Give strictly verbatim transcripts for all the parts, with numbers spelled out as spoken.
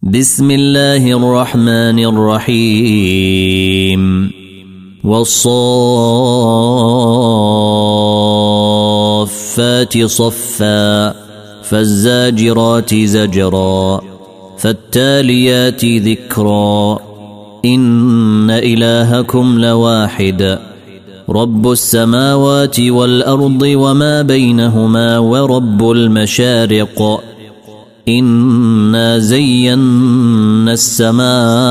بسم الله الرحمن الرحيم والصافات صفا فالزاجرات زجرا فالتاليات ذكرا إن إلهكم لواحد رب السماوات والأرض وما بينهما ورب المشارق إنا زينا السماء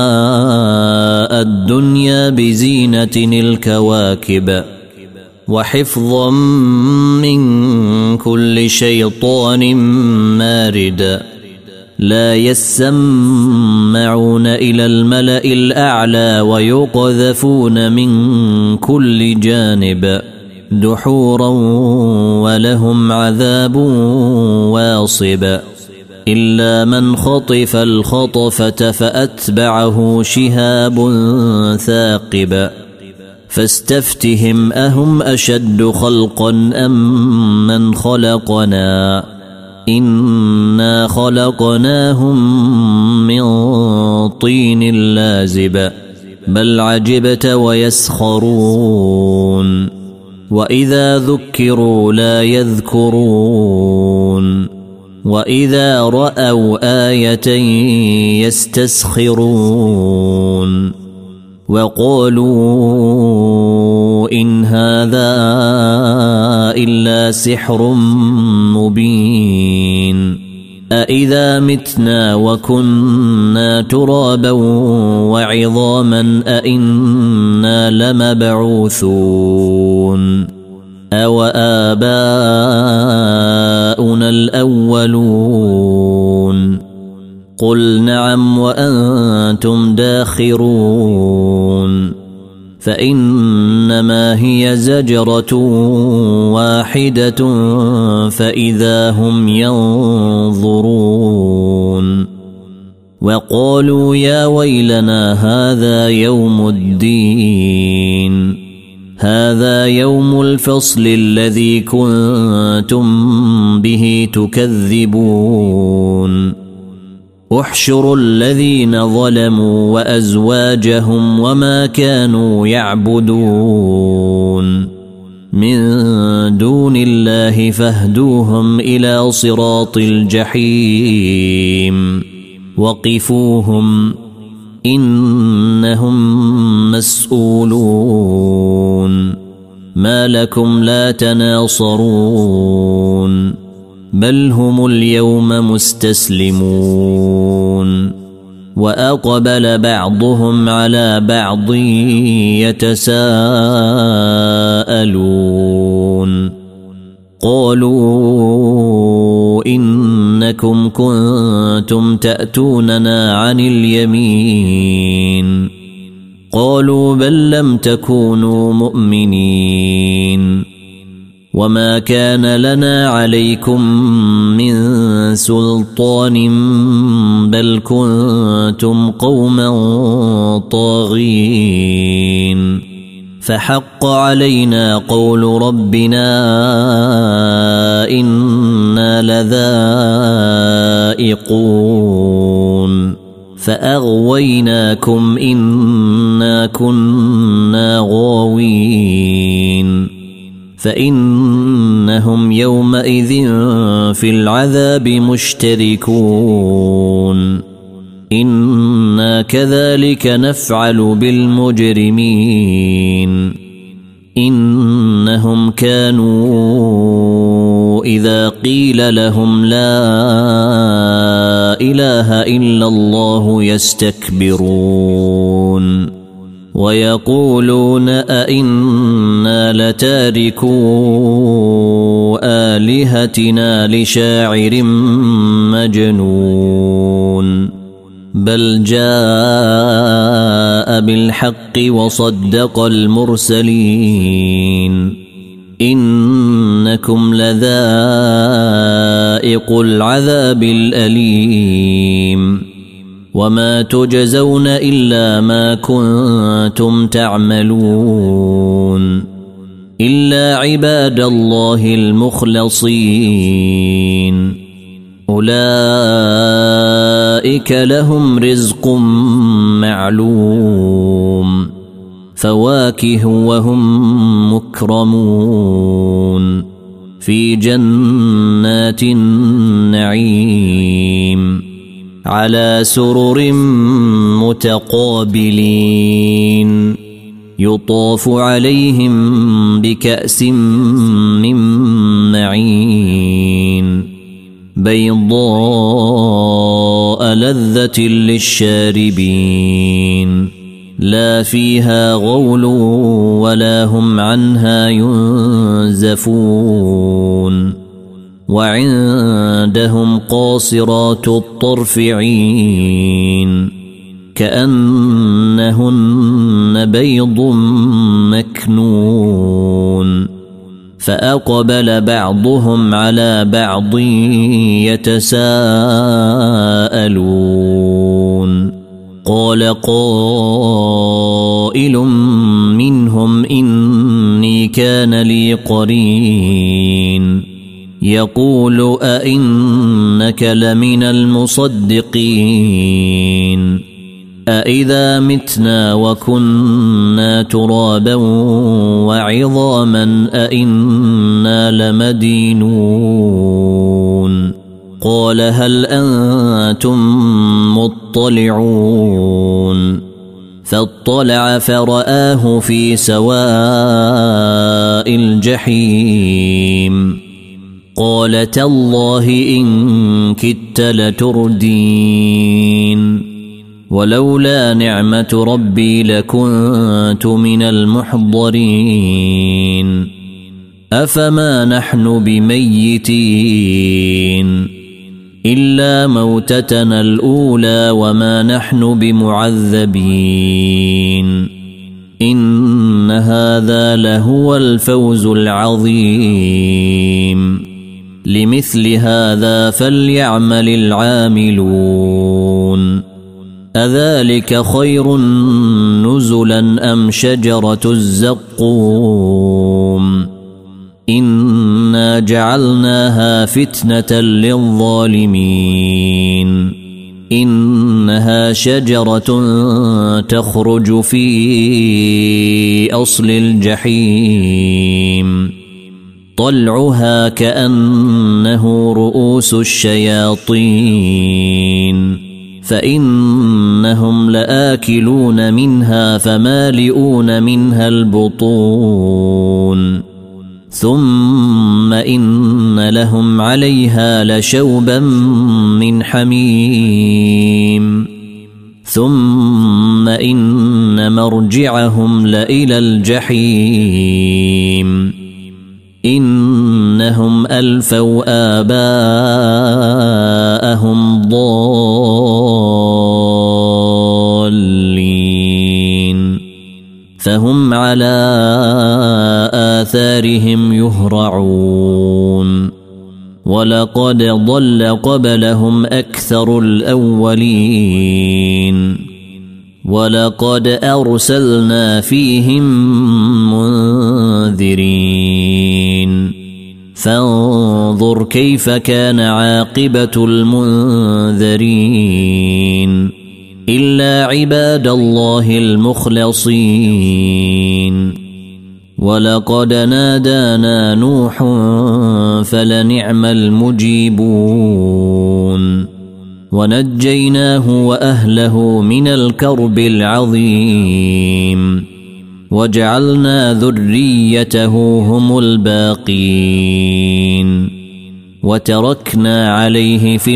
الدنيا بزينة الكواكب وحفظا من كل شيطان مارد لا يسمعون إلى الملأ الأعلى ويقذفون من كل جانب دحورا ولهم عذاب واصب إلا من خطف الخطفة فأتبعه شهاب ثاقب فاستفتهم أهم أشد خلقا أم من خلقنا إنا خلقناهم من طين لازب بل عجبت ويسخرون وإذا ذكروا لا يذكرون وإذا رأوا آية يستسخرون وقالوا إن هذا إلا سحر مبين أإذا متنا وكنا ترابا وعظاما أإنا لمبعوثون أو آباؤنا الأولون قل نعم وأنتم داخرون فإنما هي زجرة واحدة فإذا هم ينظرون وقالوا يا ويلنا هذا يوم الدين هذا يوم الفصل الذي كنتم به تكذبون احشروا الذين ظلموا وأزواجهم وما كانوا يعبدون من دون الله فاهدوهم إلى صراط الجحيم وقفوهم إنهم مسؤولون ما لكم لا تناصرون بل هم اليوم مستسلمون وأقبل بعضهم على بعض يتساءلون قالوا إنكم كنتم تأتوننا عن اليمين قالوا بل لم تكونوا مؤمنين وما كان لنا عليكم من سلطان بل كنتم قوما طاغين فحق علينا قول ربنا إنا لذائقون فأغويناكم إنا كنا غاوين فإنهم يومئذ في العذاب مشتركون إنا كذلك نفعل بالمجرمين إنهم كانوا إذا قيل لهم لا إله إلا الله يستكبرون ويقولون أئنا لتاركو آلهتنا لشاعر مجنون بل جاء بالحق وصدق المرسلين إنكم لذائق العذاب الأليم وما تجزون إلا ما كنتم تعملون إلا عباد الله المخلصين أولئك لهم رزق معلوم فواكه وهم مكرمون في جنات النعيم على سرر متقابلين يطاف عليهم بكأس من معين بيضاء لذة للشاربين لا فيها غول ولا هم عنها ينزفون وعندهم قاصرات الطرف عين كأنهن بيض مكنون فأقبل بعضهم على بعض يتساءلون قال قائل منهم إني كان لي قرين يقول أئنك لمن المصدقين أإذا متنا وكنا ترابا وعظاما أإنا لمدينون قال هل أنتم مطلعون فاطلع فرآه في سواء الجحيم قال تالله إن كدت لتردين ولولا نعمة ربي لكنت من المحضرين أفما نحن بميتين إلا موتتنا الأولى وما نحن بمعذبين إن هذا لهو الفوز العظيم لمثل هذا فليعمل العاملون أذلك خير نزلا أم شجرة الزقوم إنا جعلناها فتنة للظالمين إنها شجرة تخرج في أصل الجحيم طلعها كأنه رؤوس الشياطين فإنهم لآكلون منها فمالئون منها البطون ثم إن لهم عليها لشوبا من حميم ثم إن مرجعهم لإلى الجحيم إنهم ألفوا آباءهم ضالين فهم على آثارهم يهرعون ولقد ضل قبلهم أكثر الأولين ولقد أرسلنا فيهم منذرين فانظر كيف كان عاقبة المنذرين إلا عباد الله المخلصين ولقد نادانا نوح فلنعم المجيبون ونجيناه وأهله من الكرب العظيم وجعلنا ذريته هم الباقين وتركنا عليه في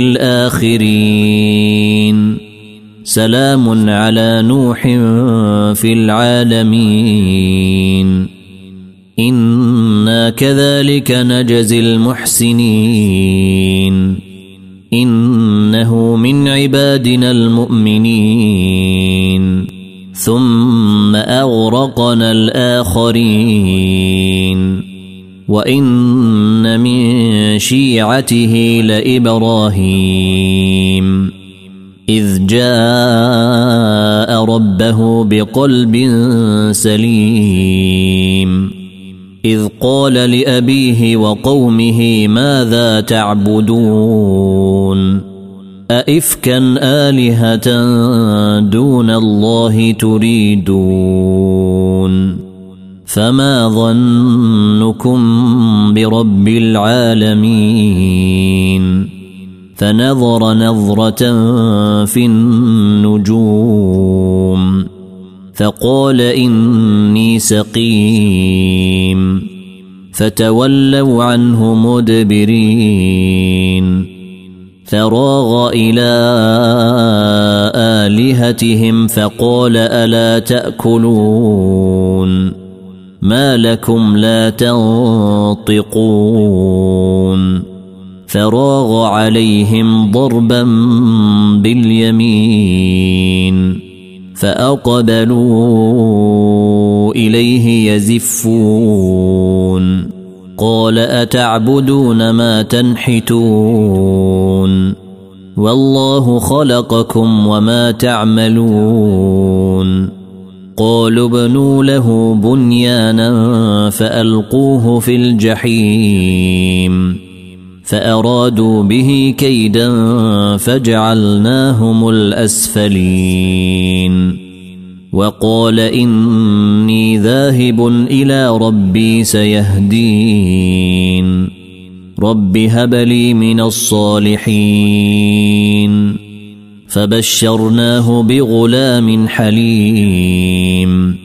الآخرين سلام على نوح في العالمين إنا كذلك نجزي المحسنين إنه من عبادنا المؤمنين ثم أغرقنا الآخرين وإن من شيعته لإبراهيم إذ جاء ربه بقلب سليم إذ قال لأبيه وقومه ماذا تعبدون أئفكا آلهة دون الله تريدون فما ظنكم برب العالمين فنظر نظرة في النجوم فقال إني سقيم فتولوا عنه مدبرين فراغ إلى آلهتهم فقال ألا تأكلون ما لكم لا تنطقون فراغ عليهم ضربا باليمين فأقبلوا إليه يزفون قال أتعبدون ما تنحتون والله خلقكم وما تعملون قالوا ابنوا له بنيانا فألقوه في الجحيم فأرادوا به كيدا فجعلناهم الأسفلين وقال إني ذاهب إلى ربي سيهدين رب هب لي من الصالحين فبشرناه بغلام حليم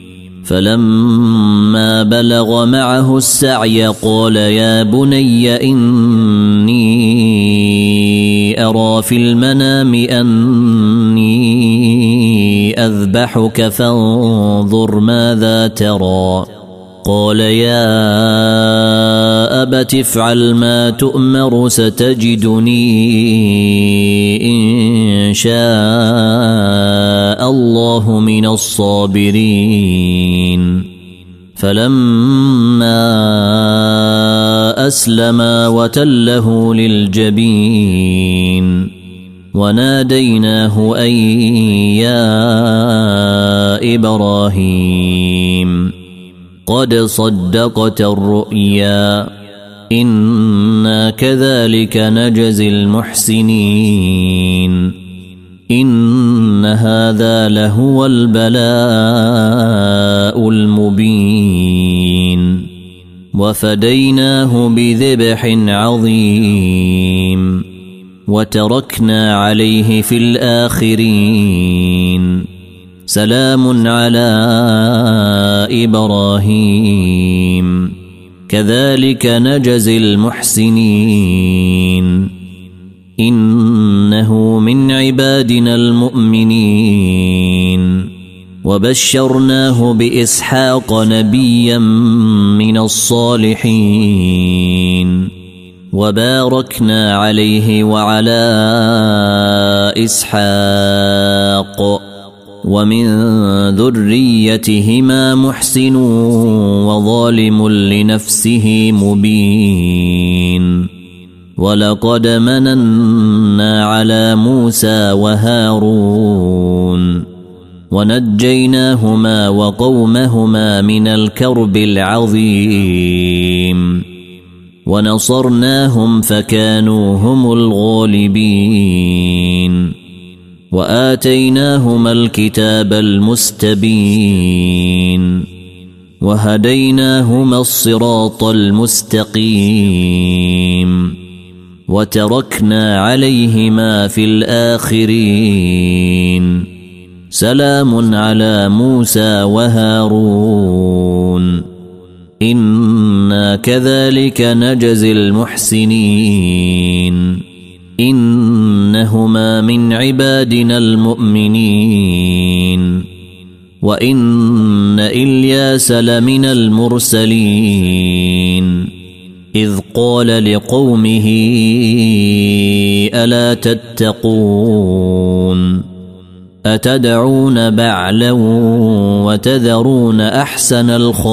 فلما بلغ معه السعي قال يا بني إني أرى في المنام أني أذبحك فانظر ماذا ترى قال يا أبت افعل ما تؤمر ستجدني إن شاء الله من الصابرين فلما أسلما وتله للجبين وناديناه أن يا إبراهيم قد صدقت الرؤيا إنا كذلك نجزي المحسنين إن هذا لهو البلاء المبين وفديناه بذبح عظيم وتركنا عليه في الآخرين سلام على إبراهيم كذلك نجزي المحسنين إنه من عبادنا المؤمنين وبشرناه بإسحاق نبيا من الصالحين وباركنا عليه وعلى إسحاق ومن ذريتهما محسن وظالم لنفسه مبين ولقد مننا على موسى وهارون ونجيناهما وقومهما من الكرب العظيم ونصرناهم فكانوا هم الغالبين وآتيناهما الكتاب المستبين وهديناهما الصراط المستقيم وتركنا عليهما في الآخرين سلام على موسى وهارون إنا كذلك نجزي المحسنين إنهما من عبادنا المؤمنين وإن إلياس لمن المرسلين إذ قال لقومه ألا تتقون أتدعون بعلا وتذرون أحسن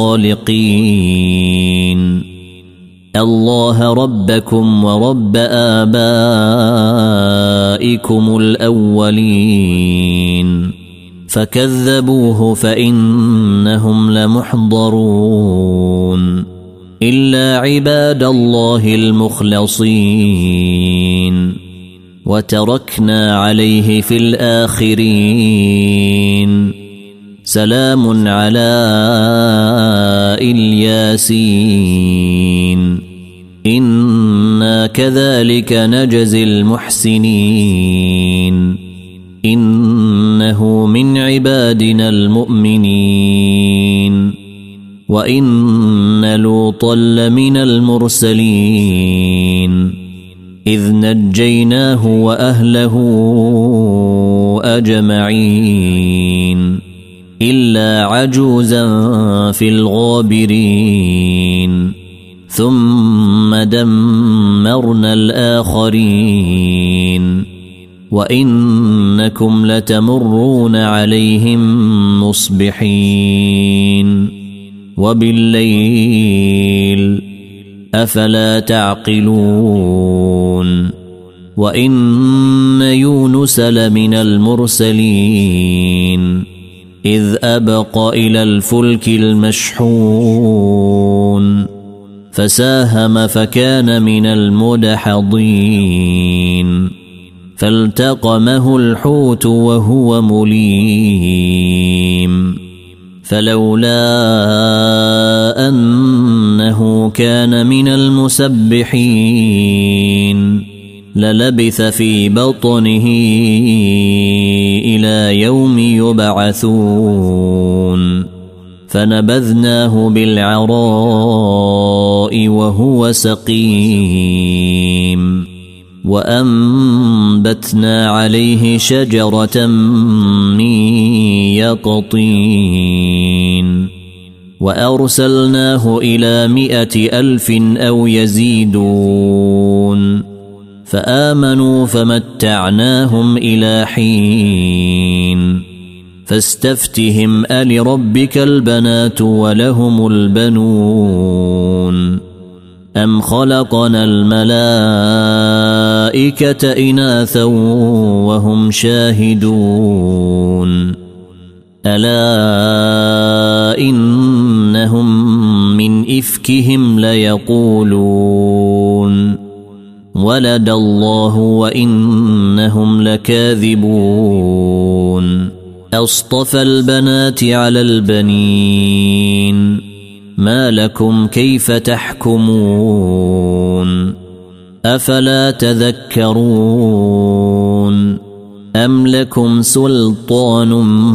الخالقين الله ربكم ورب آبائكم الأولين فكذبوه فإنهم لمحضرون إلا عباد الله المخلصين وتركنا عليه في الآخرين سلام على الياسين إنا كذلك نجزي المحسنين إنه من عبادنا المؤمنين وإن لوطا لمن المرسلين إذ نجيناه وأهله أجمعين إلا عجوزا في الغابرين ثم دمرنا الآخرين وإنكم لتمرون عليهم مصبحين وبالليل أفلا تعقلون وإن يونس لمن المرسلين إذ أبق إلى الفلك المشحون فساهم فكان من المدحضين فالتقمه الحوت وهو مليم فلولا أنه كان من المسبحين للبث في بطنه إلى يوم يبعثون فنبذناه بالعراء وهو سقيم وأنبتنا عليه شجرة من يقطين وأرسلناه إلى مائة ألف أو يزيدون فآمنوا فمتعناهم إلى حين فاستفتهم ألربك البنات ولهم البنون أم خلقنا الملائكة إناثا وهم شاهدون ألا إنهم من إفكهم ليقولون ولد الله وإنهم لكاذبون أصطفى البنات على البنين ما لكم كيف تحكمون أفلا تذكرون أم لكم سلطان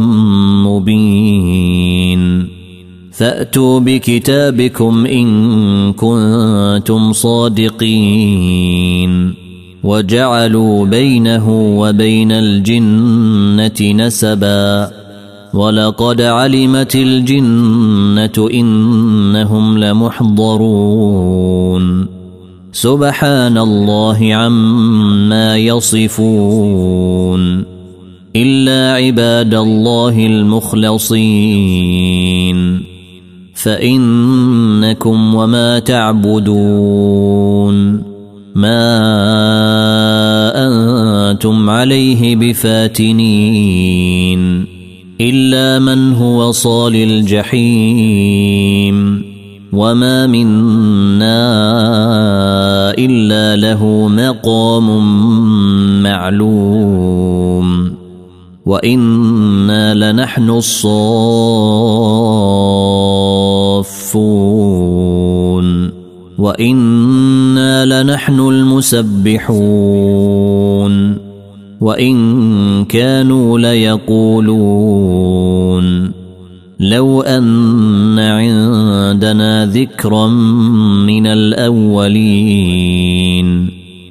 مبين فأتوا بكتابكم إن كنتم صادقين وجعلوا بينه وبين الجنة نسبا ولقد علمت الجنة إنهم لمحضرون سبحان الله عما يصفون إلا عباد الله المخلصين فإنكم وما تعبدون ما أنتم عليه بفاتنين إلا من هو صال الجحيم وما منا إلا له مقام معلوم وإنا لنحن الصافون وإنا لنحن المسبحون وإن كانوا ليقولون لو أن عندنا ذكرا من الأولين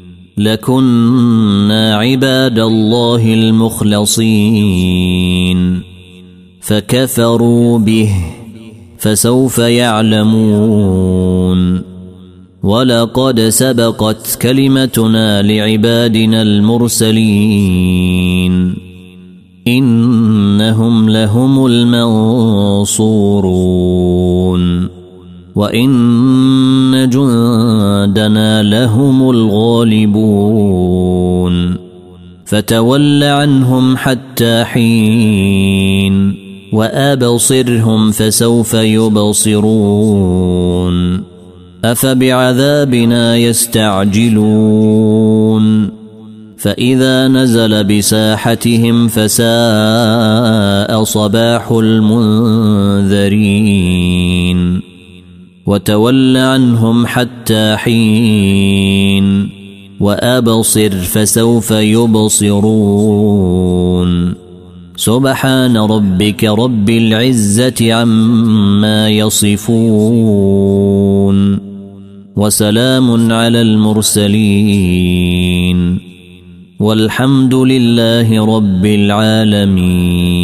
لكنا عباد الله المخلصين فكفروا به فسوف يعلمون ولقد سبقت كلمتنا لعبادنا المرسلين إنهم لهم المنصورون وإن جندنا لهم الغالبون فتول عنهم حتى حين وأبصرهم فسوف يبصرون أفبعذابنا يستعجلون فإذا نزل بساحتهم فساء صباح المنذرين وتول عنهم حتى حين وأبصر فسوف يبصرون سبحان ربك رب العزة عما يصفون وسلام على المرسلين والحمد لله رب العالمين.